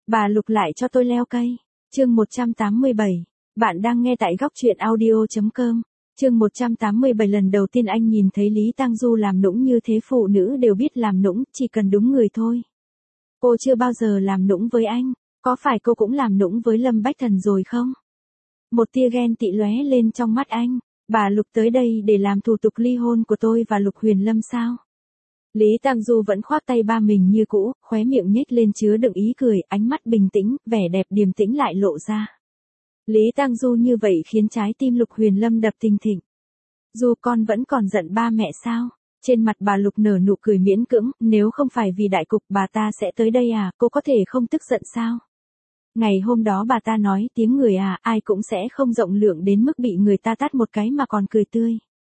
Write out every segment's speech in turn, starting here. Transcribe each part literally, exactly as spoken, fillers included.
Bà Lục lại cho tôi leo cây. Chương một trăm tám mươi bảy. Bạn đang nghe tại góc truyện audio chấm com. Chương một trăm tám mươi bảy lần đầu tiên anh nhìn thấy Lý Tang Du làm nũng như thế, phụ nữ đều biết làm nũng, chỉ cần đúng người thôi. Cô chưa bao giờ làm nũng với anh, có phải cô cũng làm nũng với Lâm Bách Thần rồi không? Một tia ghen tị lóe lên trong mắt anh. Bà Lục tới đây để làm thủ tục ly hôn của tôi và Lục Huyền Lâm sao? Lý Tang Du vẫn khoác tay ba mình như cũ, khóe miệng nhếch lên chứa đựng ý cười, ánh mắt bình tĩnh, vẻ đẹp điềm tĩnh lại lộ ra. Lý Tang Du như vậy khiến trái tim Lục Huyền Lâm đập thình thịch. Du, con vẫn còn giận ba mẹ sao? Trên mặt bà Lục nở nụ cười miễn cưỡng, nếu không phải vì đại cục bà ta sẽ tới đây à, cô có thể không tức giận sao? Ngày hôm đó bà ta nói tiếng người à, ai cũng sẽ không rộng lượng đến mức bị người ta tát một cái mà còn cười tươi.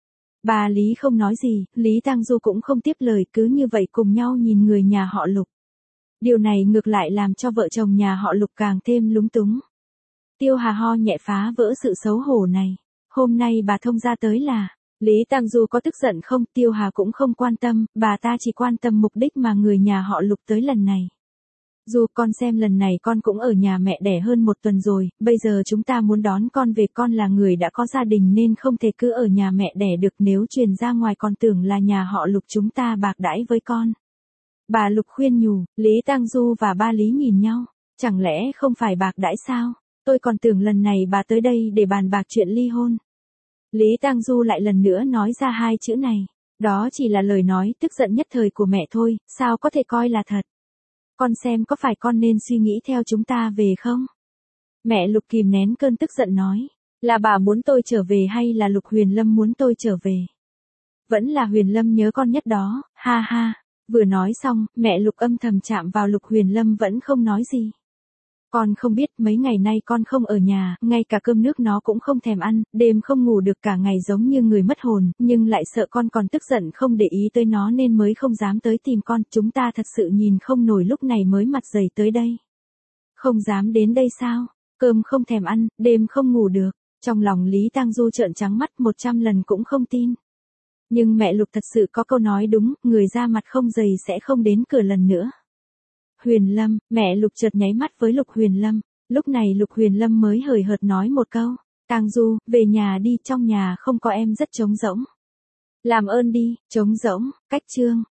Bà Lý không nói gì, Lý Tang Du cũng không tiếp lời, cứ như vậy cùng nhau nhìn người nhà họ Lục. Điều này ngược lại làm cho vợ chồng nhà họ Lục càng thêm lúng túng. Tiêu Hà ho nhẹ phá vỡ sự xấu hổ này. Hôm nay bà thông gia tới là, Lý Tang Du có tức giận không? Tiêu Hà cũng không quan tâm, bà ta chỉ quan tâm mục đích mà người nhà họ Lục tới lần này. Dù con xem lần này con cũng ở nhà mẹ đẻ hơn một tuần rồi, bây giờ chúng ta muốn đón con về, con là người đã có gia đình nên không thể cứ ở nhà mẹ đẻ được, nếu truyền ra ngoài còn tưởng là nhà họ Lục chúng ta bạc đãi với con. Bà Lục khuyên nhủ, Lý Tang Du và ba Lý nhìn nhau, chẳng lẽ không phải bạc đãi sao? Tôi còn tưởng lần này bà tới đây để bàn bạc chuyện ly hôn. Lý Tang Du lại lần nữa nói ra hai chữ này, đó chỉ là lời nói tức giận nhất thời của mẹ thôi, sao có thể coi là thật? Con xem có phải con nên suy nghĩ theo chúng ta về không? Mẹ Lục kìm nén cơn tức giận nói, là bà muốn tôi trở về hay là Lục Huyền Lâm muốn tôi trở về? Vẫn là Huyền Lâm nhớ con nhất đó, ha ha. Vừa nói xong, mẹ Lục âm thầm chạm vào Lục Huyền Lâm vẫn không nói gì. Con không biết mấy ngày nay con không ở nhà, ngay cả cơm nước nó cũng không thèm ăn, đêm không ngủ được cả ngày giống như người mất hồn, nhưng lại sợ con còn tức giận không để ý tới nó nên mới không dám tới tìm con, chúng ta thật sự nhìn không nổi lúc này mới mặt dày tới đây. Không dám đến đây sao? Cơm không thèm ăn, đêm không ngủ được, trong lòng Lý Tang Du trợn trắng mắt một trăm lần cũng không tin. Nhưng mẹ Lục thật sự có câu nói đúng, người ra mặt không dày sẽ không đến cửa lần nữa. Huyền Lâm, mẹ Lục chợt nháy mắt với Lục Huyền Lâm, lúc này Lục Huyền Lâm mới hời hợt nói một câu, Tang Du, về nhà đi, trong nhà không có em rất trống rỗng. Làm ơn đi, trống rỗng, cách chương.